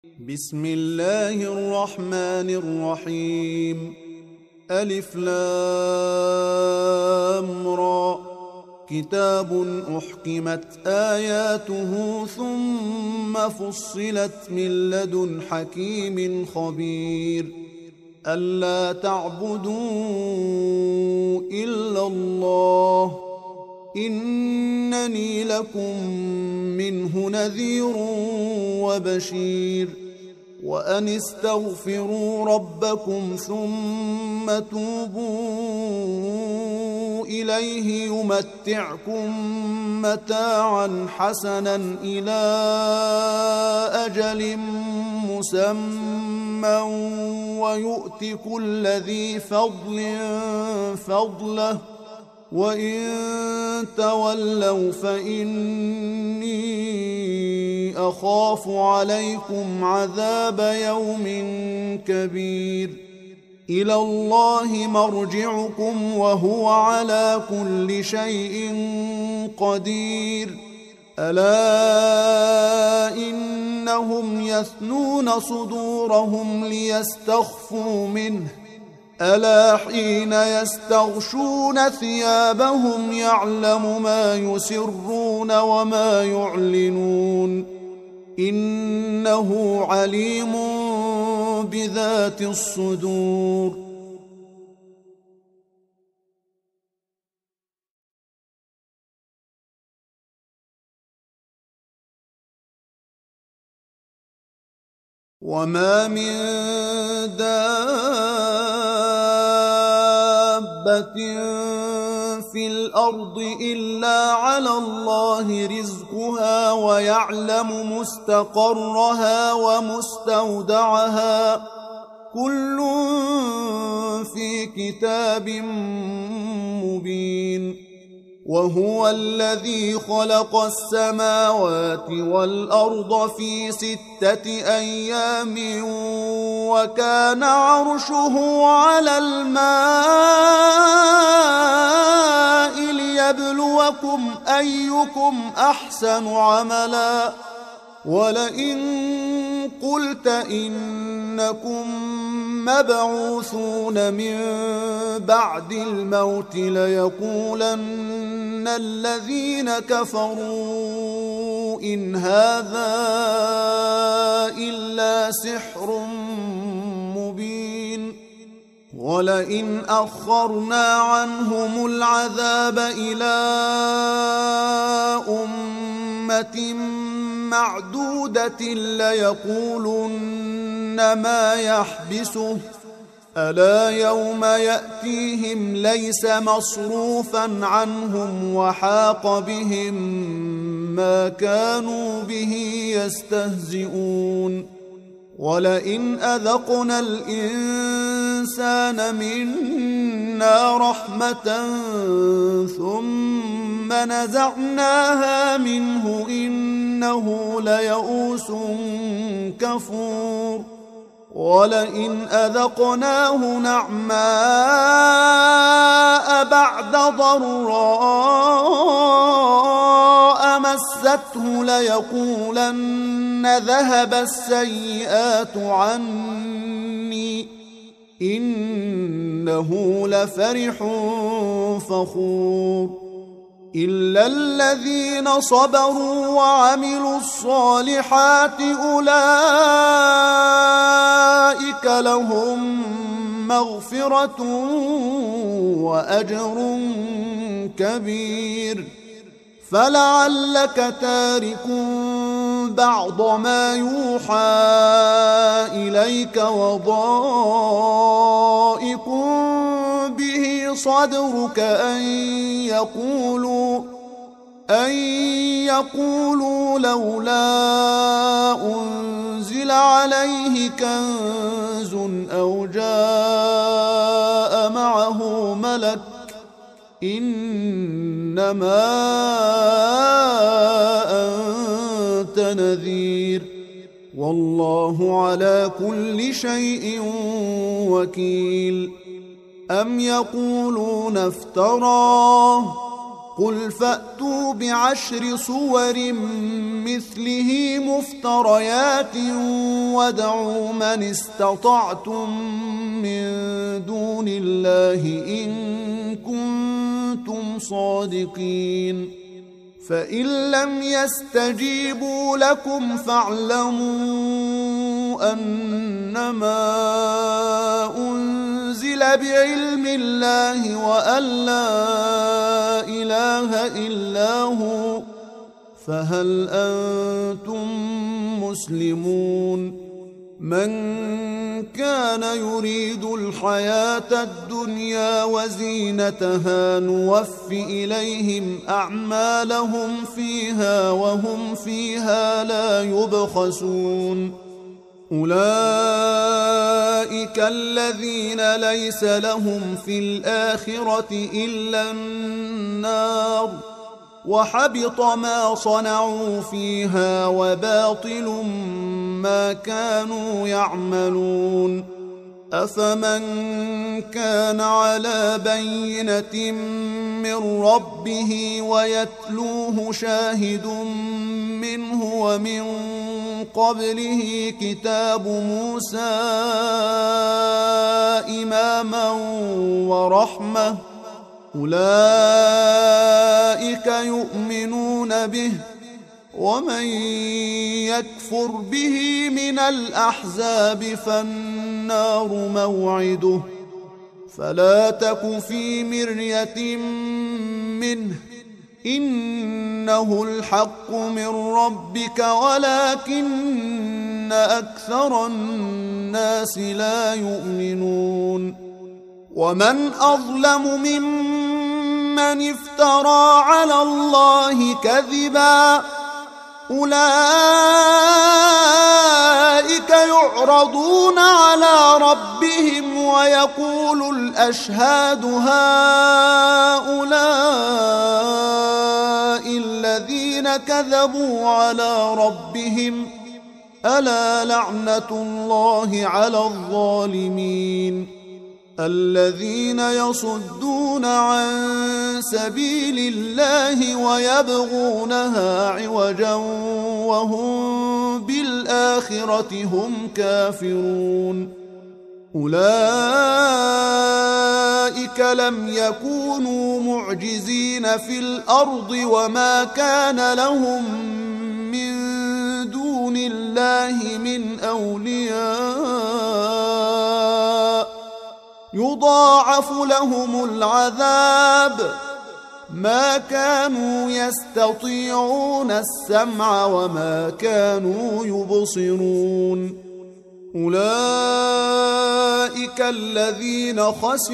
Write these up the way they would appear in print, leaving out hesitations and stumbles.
بسم الله الرحمن الرحيم. ألف لام را. كتاب أحكمت آياته ثم فصلت من لدن حكيم خبير. ألا تعبدوا إلا الله إنني لكم منه نذير وبشير. وأن استغفروا ربكم ثم توبوا إليه يمتعكم متاعا حسنا إلى أجل مسمى ويؤت كل ذي فضل فضله وإن تولوا فإني أخاف عليكم عذاب يوم كبير. إلى الله مرجعكم وهو على كل شيء قدير. ألا إنهم يثنون صدورهم ليستخفوا منه ألا حين يستغشون ثيابهم يعلم ما يسرون وما يعلنون إنه عليم بذات الصدور. وما من دابة في الأرض إلا على الله رزقها ويعلم مستقرها ومستودعها كل في كتاب مبين. وهو الذي خلق السماوات والأرض في 6 أيام وكان عرشه على الماء ليبلوكم أيكم أحسن عملا. ولئن قلت إنكم مبعوثون من بعد الموت ليقولن الذين كفروا إن هذا إلا سحر مبين. ولئن أخرنا عنهم العذاب إلى أمة معدودة ليقولن ما يحبسه ألا يوم يأتيهم ليس مصروفا عنهم وحاق بهم ما كانوا به يستهزئون. ولئن أذقنا الإنسان منا رحمة ثم نزعناها منه إنه ليئوس كفور. ولئن أذقناه نعماء بعد ضراء مسته ليقولن ذهب السيئات عني إنه لفرح فخور. إلا الذين صبروا وعملوا الصالحات أولئك لهم مغفرة وأجر كبير. فلعلك تارك بعض ما يوحى إليك وضائق به صدرك أن يقولوا لولا أنزل عليه كنز أو جاء معه ملك إنما أنت نذير والله على كل شيء وكيل. أم يقولون افتراه قل فأتوا ب10 صور مثله مفتريات وادعوا من استطعتم من دون الله إن كنتم صادقين فإن لم يستجيبوا لكم فاعلموا أنما أنزل بعلم الله وأن لا إله إلا هو فهل أنتم مسلمون من كان يريد الحياة الدنيا وزينتها نوف إليهم أعمالهم فيها وهم فيها لا يبخسون أولئك الذين ليس لهم في الآخرة إلا النار وحبط ما صنعوا فيها وباطل ما كانوا يعملون أفمن كان على بينة من ربه ويتلوه شاهد منه ومن قبله كتاب موسى إماما ورحمة أولئك يؤمنون به ومن يكفر به من الأحزاب فالنار موعده فلا تك في مرية منه إنه الحق من ربك ولكن أكثر الناس لا يؤمنون ومن أظلم ممن افترى على الله كذبا أولئك يعرضون على ربهم ويقول الأشهاد هؤلاء الذين كذبوا على ربهم ألا لعنة الله على الظالمين الذين يصدون عن سبيل الله ويبغونها عوجا وهم بالآخرة هم كافرون أولئك لم يكونوا معجزين في الأرض وما كان لهم من دون الله من أولياء يضاعف لهم العذاب ما كانوا يستطيعون السمع وما كانوا يبصرون أولئك الذين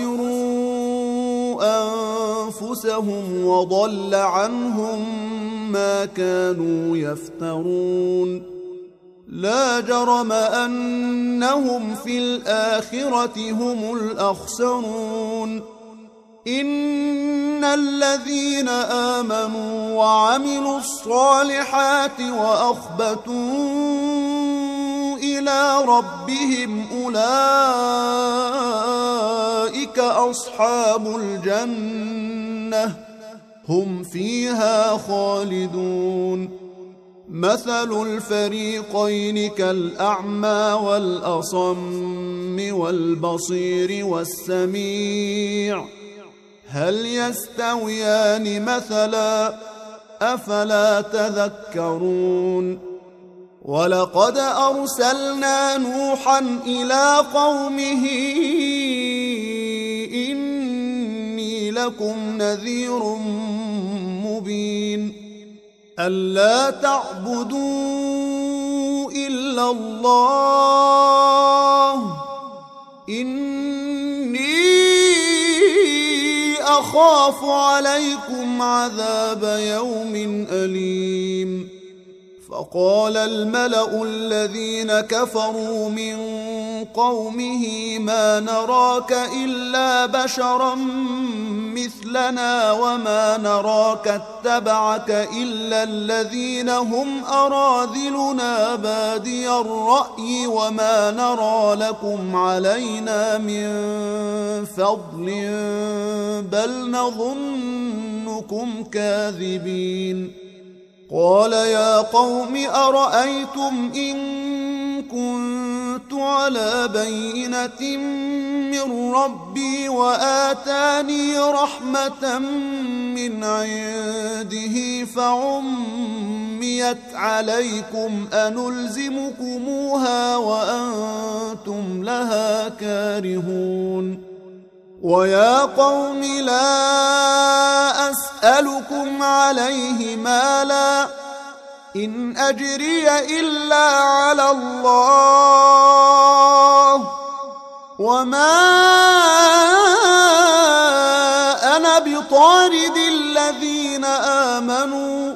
خسروا أنفسهم وضل عنهم ما كانوا يفترون لا جرم أنهم في الآخرة هم الأخسرون إن الذين آمنوا وعملوا الصالحات وأخبتوا إلى ربهم أولئك أصحاب الجنة هم فيها خالدون مثل الفريقين كالأعمى والأصم والبصير والسميع هل يستويان مثلا أفلا تذكرون ولقد أرسلنا نوحا إلى قومه إني لكم نذير مبين ألا تعبدوا إلا الله إني أخاف عليكم عذاب يوم أليم فقال الملأ الذين كفروا من قومه ما نراك إلا بشرا مثلنا وما نراك اتبعك إلا الذين هم أراذلنا بادي الرأي وما نرى لكم علينا من فضل بل نظنكم كاذبين قال يا قوم أرأيتم إن كنت على بينة من ربي وآتاني رحمة من عنده فعميت عليكم أنلزمكموها وأنتم لها كارهون ويا قوم لا أسألكم عليه مالا إن أجري إلا على الله وما أنا بطارد الذين آمنوا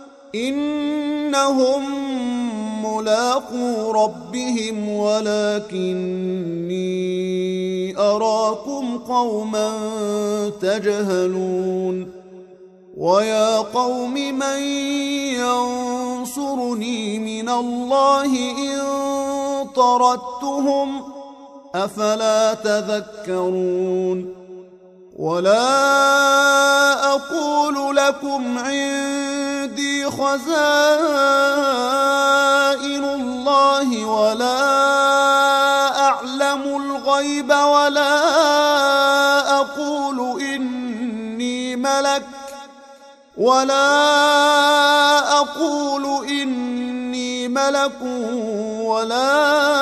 إنهم ملاقو ربهم ولكني أراكم قوما تجهلون ويا قوم من ينصرني من الله إن طردتهم أفلا تذكرون ولا أقول لكم عندي خزائن الله ولا أعلم الغيب ولا أقول إني ملك ولا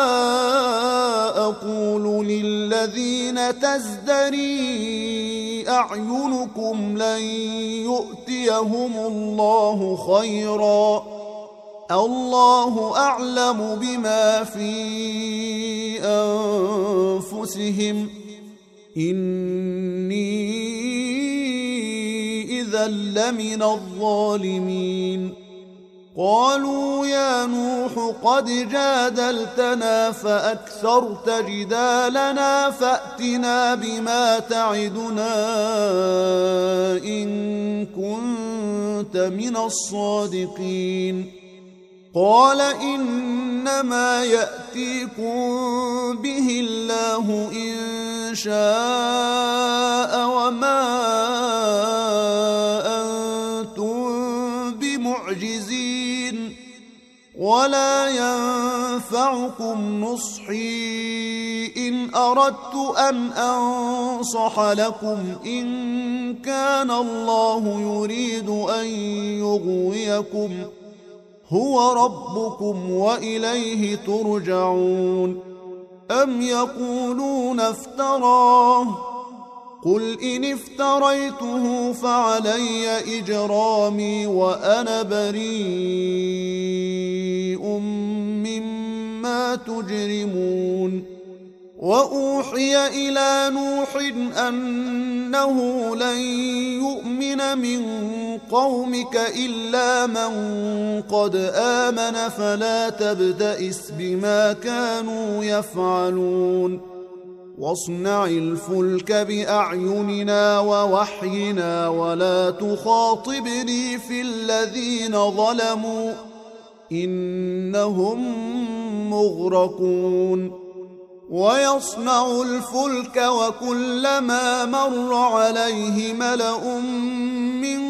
أقول للذين تزدري أعينكم لن يؤتيهم الله خيرا الله أعلم بما في أنفسهم إني إذا لمن الظالمين قالوا يا نوح قد جادلتنا فأكثرت جدالنا فأتنا بما تعدنا إن كنت من الصادقين قال إنما يأتيكم به الله إن شاء وما أنتم بمعجزين ولا ينفعكم نصحي إن أردت أن أنصح لكم إن كان الله يريد أن يغويكم هو ربكم وإليه ترجعون أم يقولون افتراه قل إن افتريته فعلي إجرامي وأنا بريء مما تجرمون وأوحي إلى نوح أنه لن يؤمن من قومك إلا من قد آمن فلا تبتئس بما كانوا يفعلون واصنع الفلك بأعيننا ووحينا ولا تخاطبني في الذين ظلموا إنهم مغرقون ويصنع الفلك وكلما مر عليه ملأ من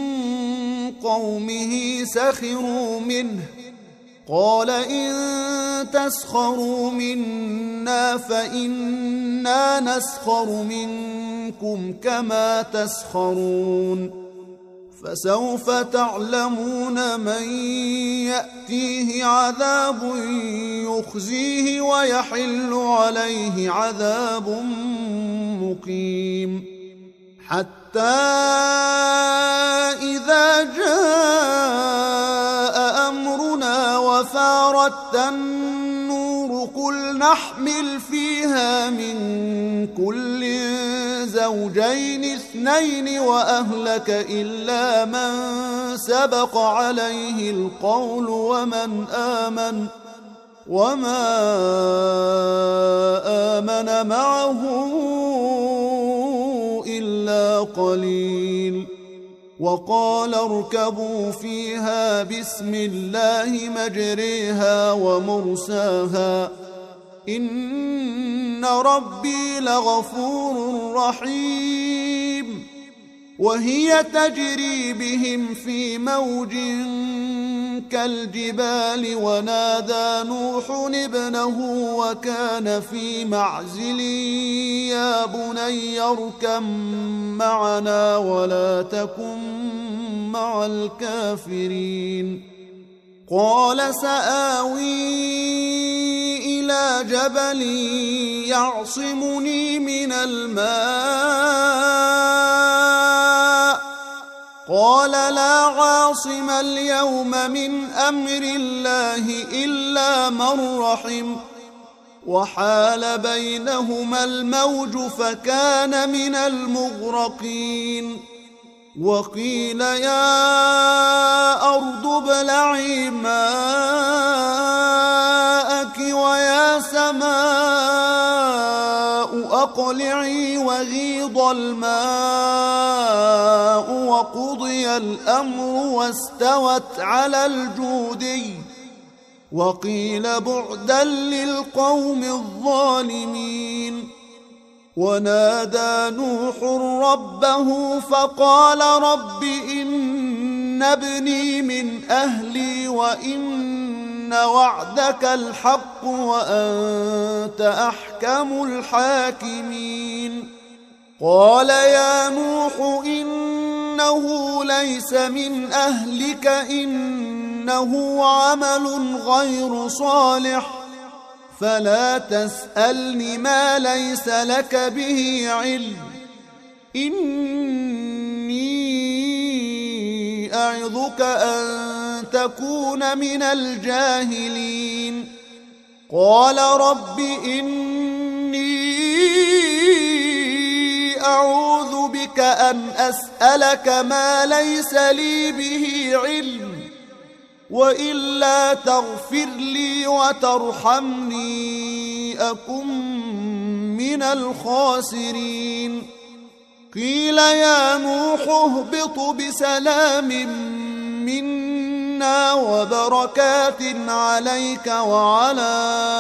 قومه سخروا منه قال إن تسخروا منا فإنا نسخر منكم كما تسخرون فسوف تعلمون من يأتيه عذاب يخزيه ويحل عليه عذاب مقيم حتى إذا جاء أمرنا وفارت النور قل نحمل فيها من كل زوجين اثنين وأهلك إلا من سبق عليه القول وما آمن معه إلا قليل وقال اركبوا فيها بسم الله مجريها ومرساها إن ربي لغفور رحيم وهي تجري بهم في موج كالجبال ونادى نوح ابنه وكان في معزل يا بني اركب معنا ولا تكن مع الكافرين قال سآوي إلى جبل يعصمني من الماء قال لا عاصم اليوم من أمر الله إلا من رحم وحال بينهما الموج فكان من المغرقين وقيل يا أرض ابلعي ماءك ويا سماء أقلعي وغيض الماء وقضي الأمر واستوت على الجودي وقيل بعدا للقوم الظالمين ونادى نوح ربه فقال رب إن ابني من أهلي وإن وعدك الحق وأنت أحكم الحاكمين قال يا نوح إنه ليس من أهلك إنه عمل غير صالح فلا تسألني ما ليس لك به علم إني أعظك أن تكون من الجاهلين قال رب إني أعوذ بك أن أسألك ما ليس لي به علم وإلا تغفر لي وترحمني أكن من الخاسرين قيل يا نوح اهبط بسلام منا وبركات عليك وعلى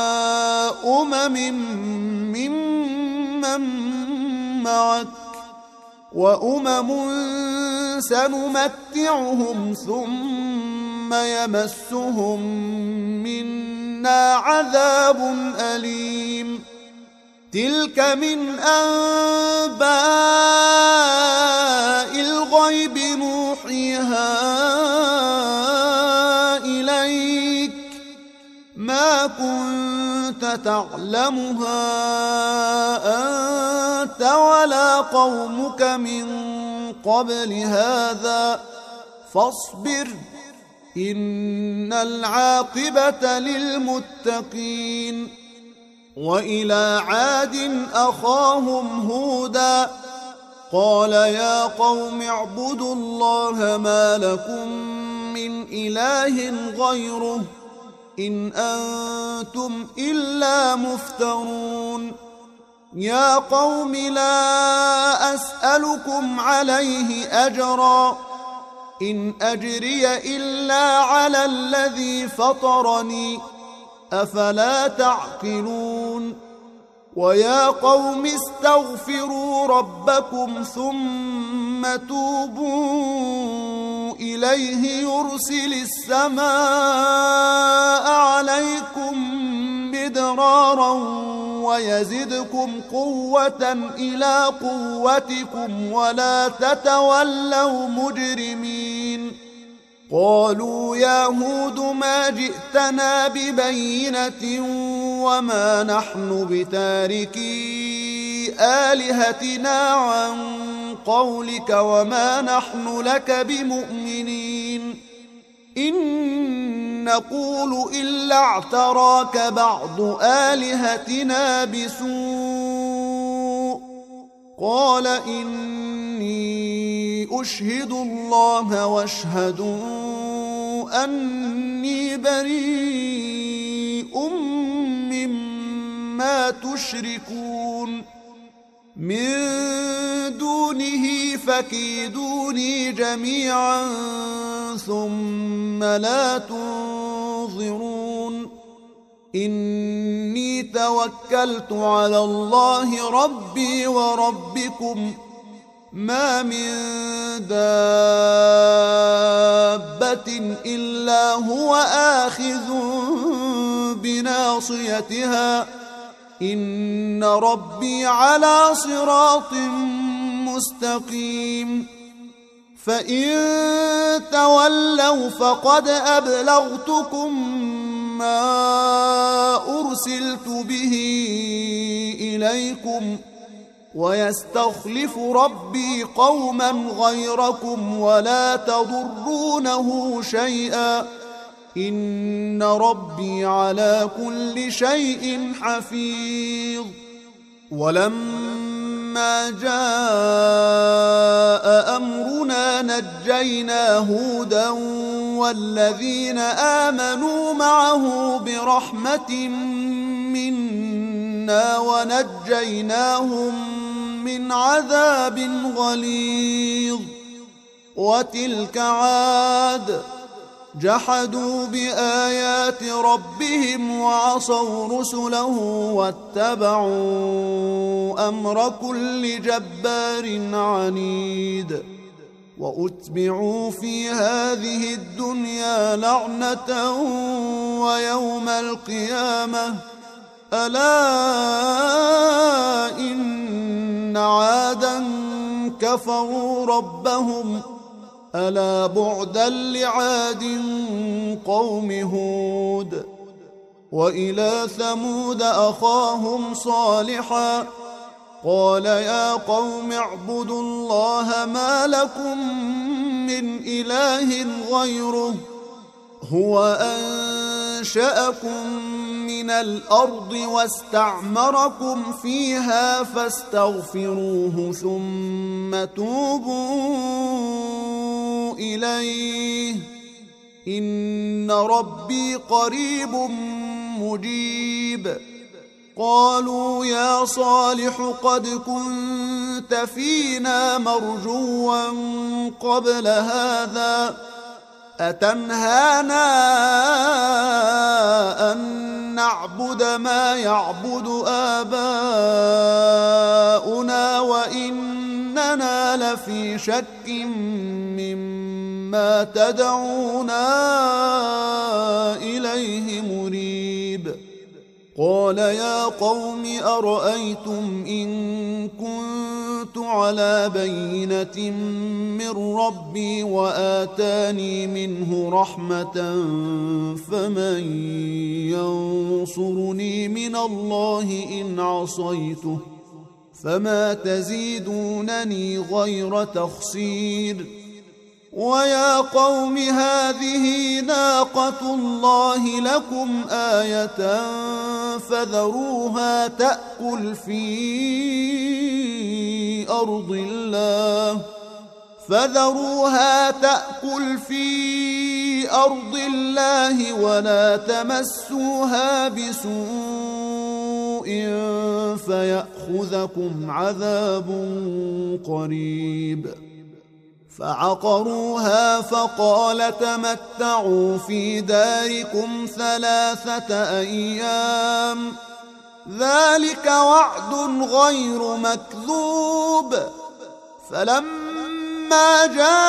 ممن معك وأمم سنمتعهم ثم يمسهم منا عذاب أليم تلك من أنباء الغيب نوحيها إليك ما كنت تعلمها أنت ولا قومك من قبل هذا فاصبر إن العاقبة للمتقين وإلى عاد أخاهم هودا قال يا قوم اعبدوا الله ما لكم من إله غيره إن أنتم إلا مفترون يا قوم لا أسألكم عليه أجرا إن أجري إلا على الذي فطرني أفلا تعقلون ويا قوم استغفروا ربكم ثم توبوا إليه يرسل السماء عليكم مدرارا ويزدكم قوة إلى قوتكم ولا تتولوا مجرمين قالوا يا هود ما جئتنا ببينة وما نحن بتاركي آلهتنا عن قولك وما نحن لك بمؤمنين إن نقول إلا اعتراك بعض آلهتنا بسوء قال إني أشهد الله واشهدوا أني بريء مما تشركون من دونه فكيدوني جميعا ثم لا تنظرون إني توكلت على الله ربي وربكم ما من دابة إلا هو آخذ بناصيتها إن ربي على صراط مستقيم فإن تولوا فقد أبلغتكم ما أرسلت به إليكم ويستخلف ربي قوما غيركم ولا تضرونه شيئا إن ربي على كل شيء حفيظ ولما جاء أمرنا نجينا هودا والذين آمنوا معه برحمة منا ونجيناهم من عذاب غليظ وتلك عاد جحدوا بآيات ربهم وعصوا رسله واتبعوا أمر كل جبار عنيد وأتبعوا في هذه الدنيا لعنة ويوم القيامة ألا إن عادا كفروا ربهم ألا بعدا لعاد قوم هود وإلى ثمود أخاهم صالحا قال يا قوم اعبدوا الله ما لكم من إله غيره هو أنشأكم من الأرض واستعمركم فيها فاستغفروه ثم توبوا إليه إن ربي قريب مجيب قالوا يا صالح قد كنت فينا مرجوا قبل هذا أتنهانا أن نعبد ما يعبد آباؤنا وإننا لفي شك مما تدعونا إليه مريب قال يا قوم أرأيتم إن كنت على بينة من ربي وآتاني منه رحمة فمن ينصرني من الله إن عصيته فما تزيدونني غير تخسير ويا قوم هذه ناقة الله لكم آية فذروها تأكل في أرض الله ولا تمسوها بسوء فيأخذكم عذاب قريب فعقروها فقال تمتعوا في داركم 3 أيام ذلك وعد غير مكذوب فلما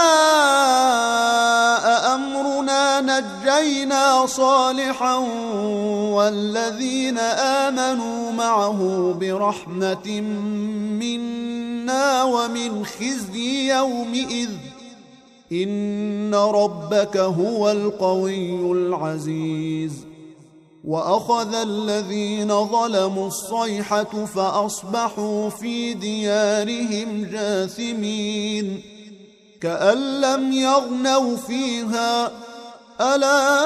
جاء أمرنا نجينا صالحا والذين آمنوا معه برحمة منا ومن خزي يومئذ إن ربك هو القوي العزيز وأخذ الذين ظلموا الصيحة فأصبحوا في ديارهم جاثمين كأن لم يغنوا فيها ألا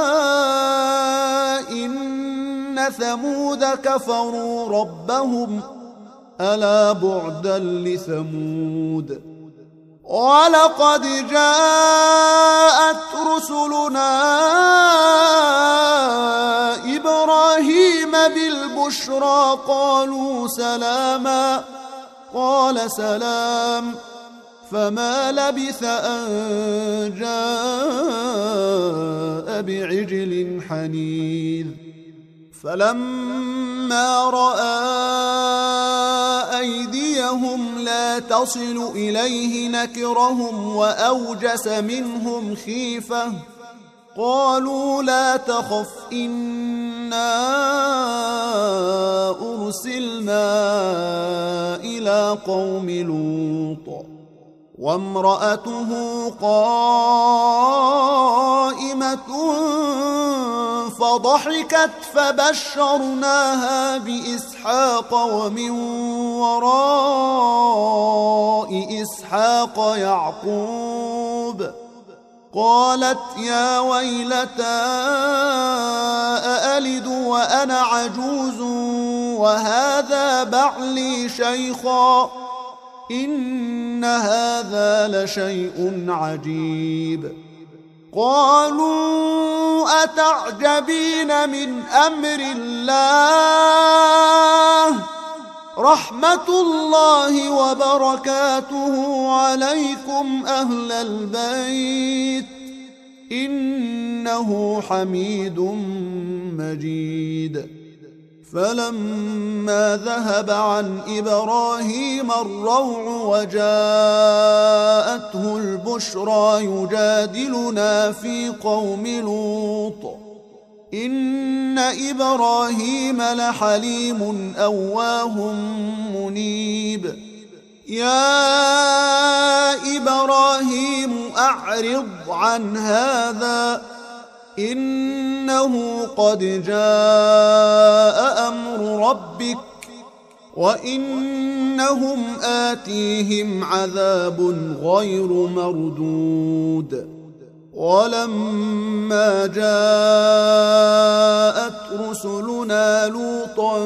إن ثمود كفروا ربهم ألا بعدا لثمود ولقد جاءت رسلنا إبراهيم بالبشرى قالوا سلاما قال سلام فما لبث أن جاء بعجل حنيذ فلما رأى أيديهم لا تصل إليه نكرهم وأوجس منهم خيفة. قالوا لا تخف إنا أرسلنا إلى قوم لوط وامرأته قائمة فضحكت فبشرناها بإسحاق ومن وراء إسحاق يعقوب. قالت يا ويلتى أألد وأنا عجوز وهذا بعلي شيخا إن هذا لشيء عجيب. قالوا أتعجبين من أمر الله رحمة الله وبركاته عليكم أهل البيت إنه حميد مجيد. فلما ذهب عن إبراهيم الروع وجاءته البشرى يجادلنا في قوم لوط إن إبراهيم لحليم أواه منيب. يا إبراهيم أعرض عن هذا إنه قد جاء أمر ربك وإنهم آتيهم عذاب غير مردود. ولما جاءت رسلنا لوطا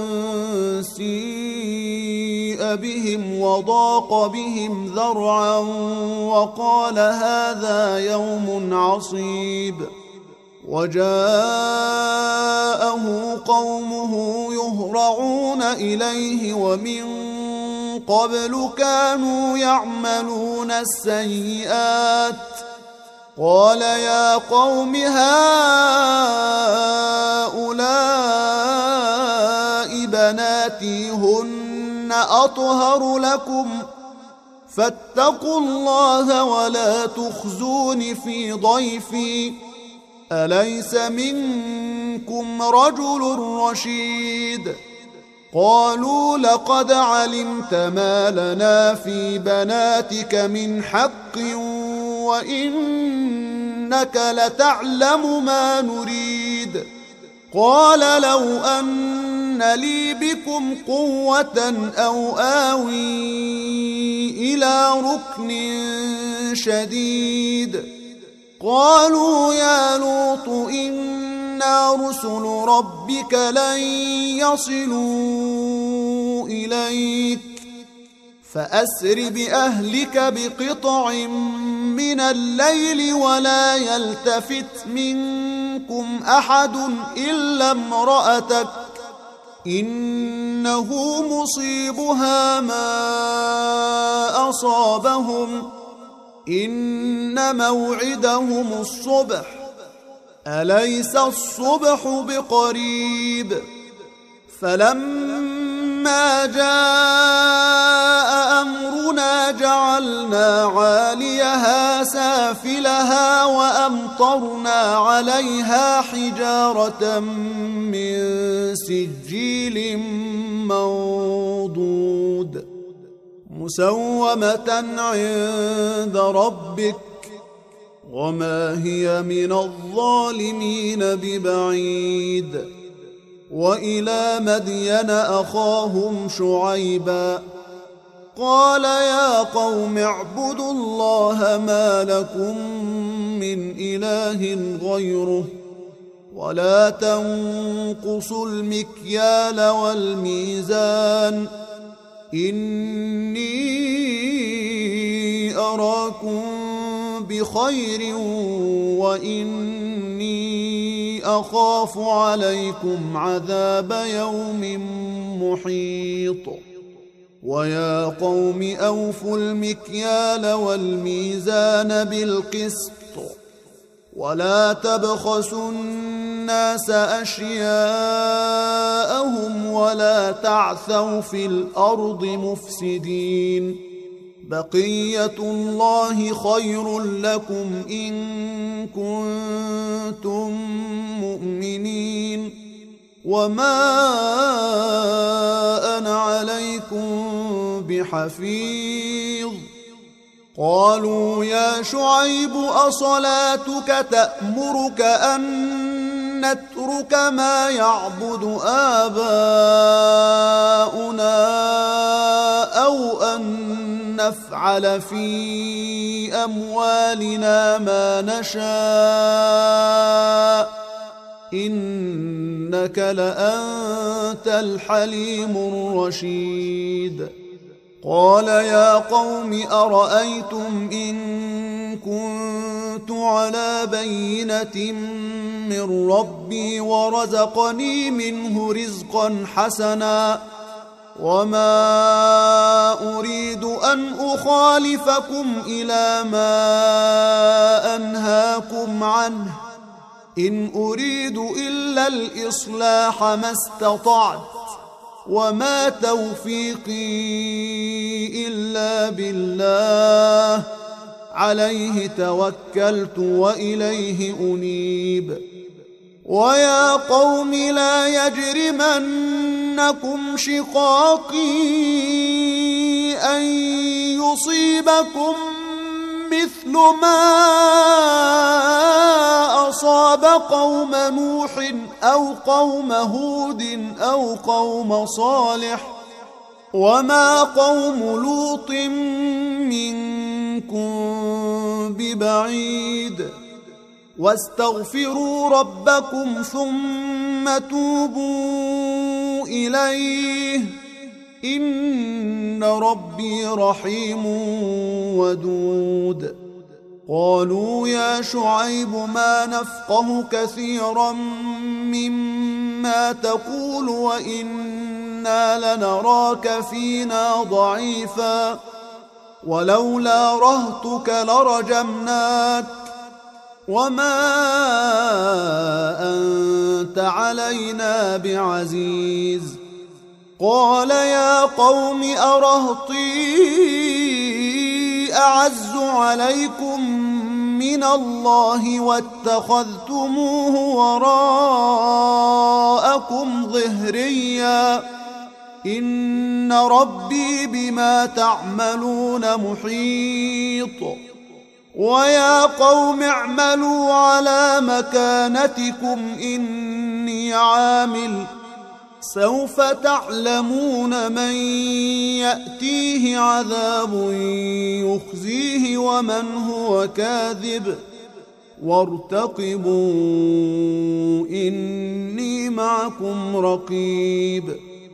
سيء بهم وضاق بهم ذرعا وقال هذا يوم عصيب. وجاءه قومه يهرعون إليه ومن قبل كانوا يعملون السيئات. قال يا قوم هؤلاء بناتي هن أطهر لكم فاتقوا الله ولا تخزون في ضيفي أليس منكم رجل رشيد. قالوا لقد علمت ما لنا في بناتك من حق وإنك لتعلم ما نريد. قال لو أن لي بكم قوة أو آوي إلى ركن شديد. قالوا يا لوط إنا رسل ربك لن يصلوا إليك فأسر بأهلك بقطع من الليل ولا يلتفت منكم أحد إلا امرأتك إنه مصيبها ما أصابهم إن موعدهم الصبح أليس الصبح بقريب. فلما جاء أمرنا جعلنا عاليها سافلها وأمطرنا عليها حجارة من سجيل منضود مسومة عند ربك وما هي من الظالمين ببعيد. وإلى مدين أخاهم شعيبا قال يا قوم اعبدوا الله ما لكم من إله غيره ولا تنقصوا المكيال والميزان إني أراكم بخير وإني أخاف عليكم عذاب يوم محيط. ويا قوم أوفوا المكيال والميزان بالقسط ولا تبخسوا الناس أشياءهم ولا تعثوا في الأرض مفسدين بقية الله خير لكم إن كنتم مؤمنين وما أنا عليكم بحفيظ قالوا يا شعيب أصلاتك تأمرك أن نترك ما يعبد آباؤنا أو أن نفعل في أموالنا ما نشاء إنك لأنت الحليم الرشيد قال يا قوم أرأيتم إن كنت على بينة من ربي ورزقني منه رزقا حسنا وما أريد أن أخالفكم إلى ما أنهاكم عنه إن أريد إلا الإصلاح ما استطعت وما توفيقي إلا بالله عليه توكلت وإليه أنيب ويا قوم لا يجرمنكم شقاقي أن يصيبكم مثل ما أصاب قوم نوح أو قوم هود أو قوم صالح وما قوم لوط منكم ببعيد واستغفروا ربكم ثم توبوا إليه إن ربي رحيم ودود قالوا يا شعيب ما نفقه كثيرا مما تقول وإنا لنراك فينا ضعيفا ولولا رهتك لرجمناك وما أنت علينا بعزيز قال يا قوم أرهطي أعز عليكم من الله واتخذتموه وراءكم ظهريا إن ربي بما تعملون محيط ويا قوم اعملوا على مكانتكم إني عامل سوف تعلمون من يأتيه عذاب يخزيه ومن هو كاذب وارتقبوا إني معكم رقيب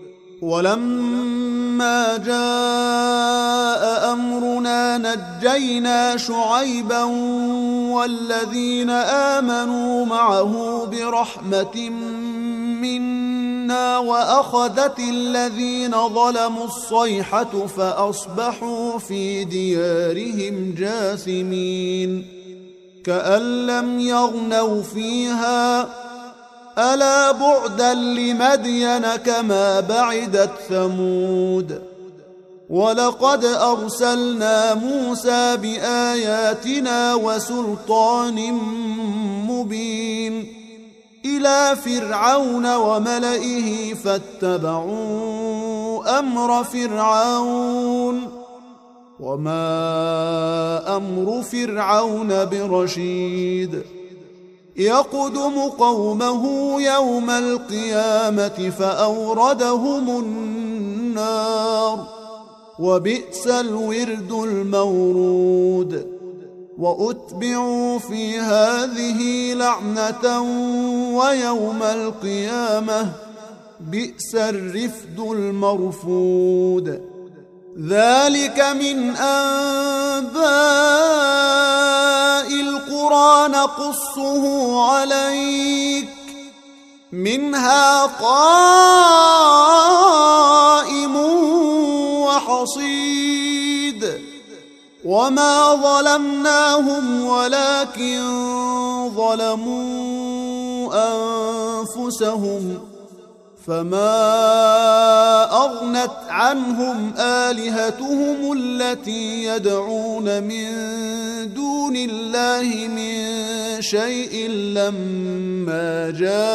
ولما جاء أمرنا نجينا شعيبا والذين آمنوا معه برحمة منا وأخذت الذين ظلموا الصيحة فأصبحوا في ديارهم جاثمين كأن لم يغنوا فيها ألا بعدا لمدين كما بعدت ثمود ولقد أرسلنا موسى بآياتنا وسلطان مبين إلى فرعون وملئه فاتبعوا أمر فرعون وما أمر فرعون برشيد يقدم قومه يوم القيامة فأوردهم النار وبئس الورد المورود وأتبعوا في هذه لعنة ويوم القيامة بئس الرفد المرفود ذلك من أنباء القرى نقصه عليك منها قائم وحصيد وما ظلمناهم ولكن ظلموا أنفسهم فما أغنت عنهم آلهتهم التي يدعون من دون الله من شيء لما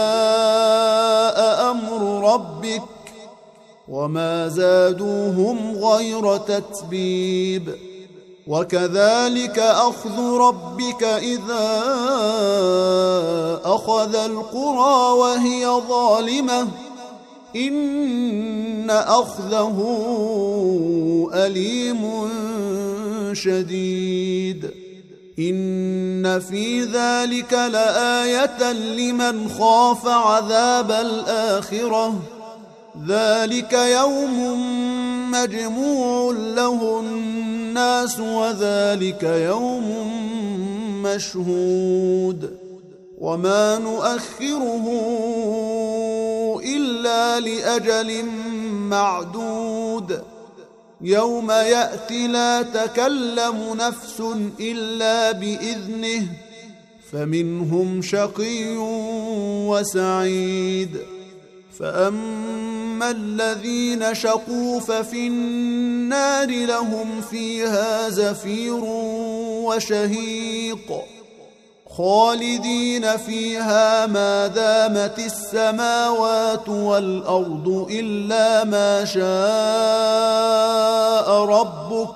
جاء أمر ربك وما زادوهم غير تتبيب وكذلك أخذ ربك إذا أخذ القرى وهي ظالمة إن أخذه أليم شديد إن في ذلك لآية لمن خاف عذاب الآخرة ذلك يوم مجموع له الناس وذلك يوم مشهود وما نؤخره إلا لأجل معدود يوم يأتي لا تكلم نفس إلا بإذنه فمنهم شقي وسعيد فأما الذين شقوا ففي النار لهم فيها زفير وشهيق خالدين فيها ما دامت السماوات والأرض إلا ما شاء ربك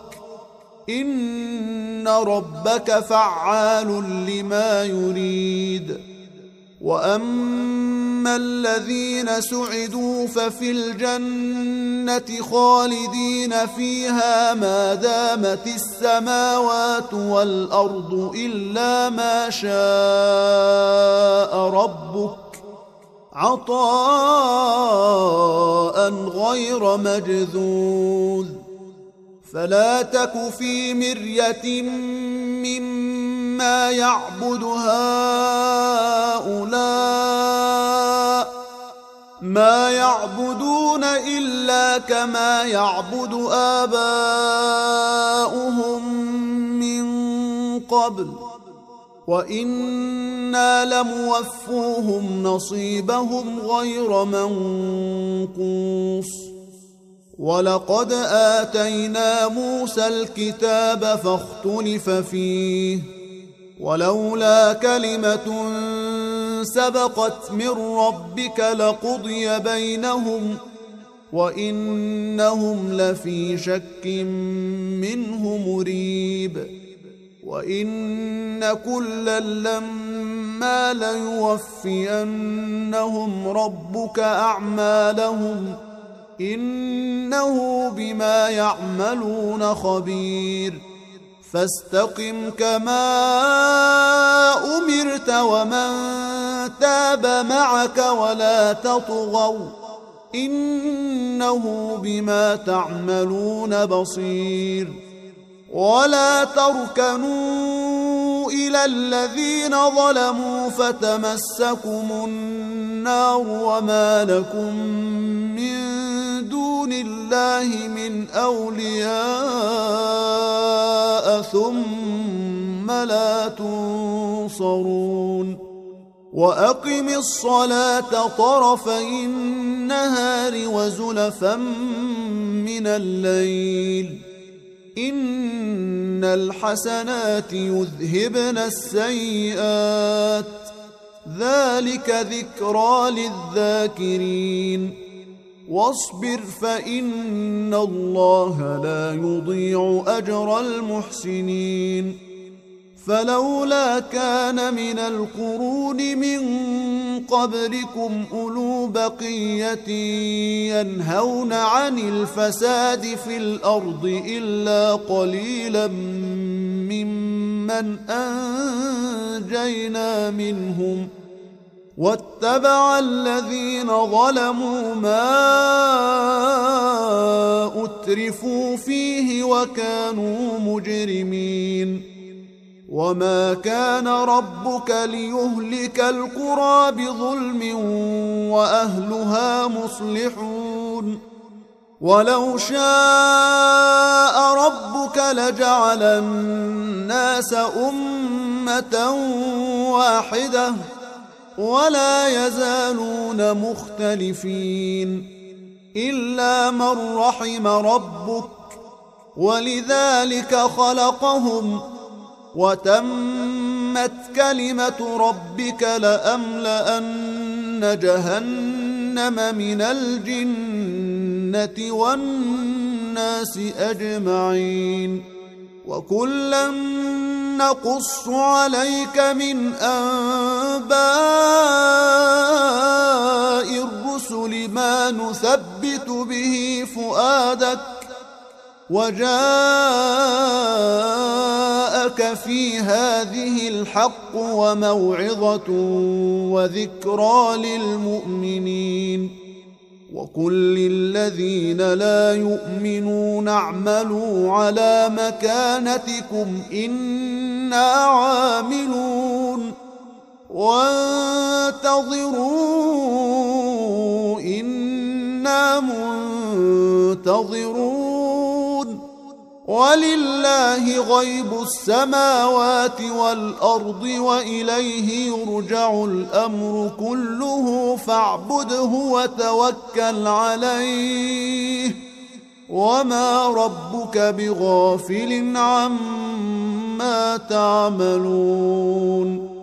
إن ربك فعال لما يريد وأما الذين سعدوا ففي الجنة خالدين فيها ما دامت السماوات والأرض إلا ما شاء ربك عطاء غير مجذوذ فلا تك في مرية مما يعبد هؤلاء ما يعبدون إلا كما يعبد آباؤهم من قبل وإنا لموفوهم نصيبهم غير منقوص ولقد آتينا موسى الكتاب فاختلف فيه ولولا كلمة سبقت من ربك لقضي بينهم وإنهم لفي شك منه مريب وإن كلا لما ليوفينهم ربك أعمالهم إنه بما يعملون خبير فاستقم كما أمرت ومن تاب معك ولا تطغوا إنه بما تعملون بصير ولا تركنوا إلى الذين ظلموا فتمسكم النار وما لكم من دون الله من أولياء ثم لا تنصرون وأقم الصلاة طرفي النهار وزلفا من الليل إن الحسنات يذهبن السيئات ذلك ذكرى للذاكرين واصبر فإن الله لا يضيع أجر المحسنين فلولا كان من القرون من قبلكم أولو بقية ينهون عن الفساد في الأرض إلا قليلا ممن أنجينا منهم واتبع الذين ظلموا ما أترفوا فيه وكانوا مجرمين وما كان ربك ليهلك القرى بظلم وأهلها مصلحون ولو شاء ربك لجعل الناس أمة واحدة ولا يزالون مختلفين إلا من رحم ربك ولذلك خلقهم وتمت كلمة ربك لأملأن جهنم من الجنة والناس أجمعين وكلا نقص عليك من أنباء الرسل ما نثبت به فؤادك وجاءك في هذه الحق وموعظة وذكرى للمؤمنين وقل للذين لا يؤمنون اعملوا على مكانتكم إنا عاملون وانتظروا إنا منتظرون ولله غيب السماوات والأرض وإليه يرجع الأمر كله فاعبده وتوكل عليه وما ربك بغافل عما تعملون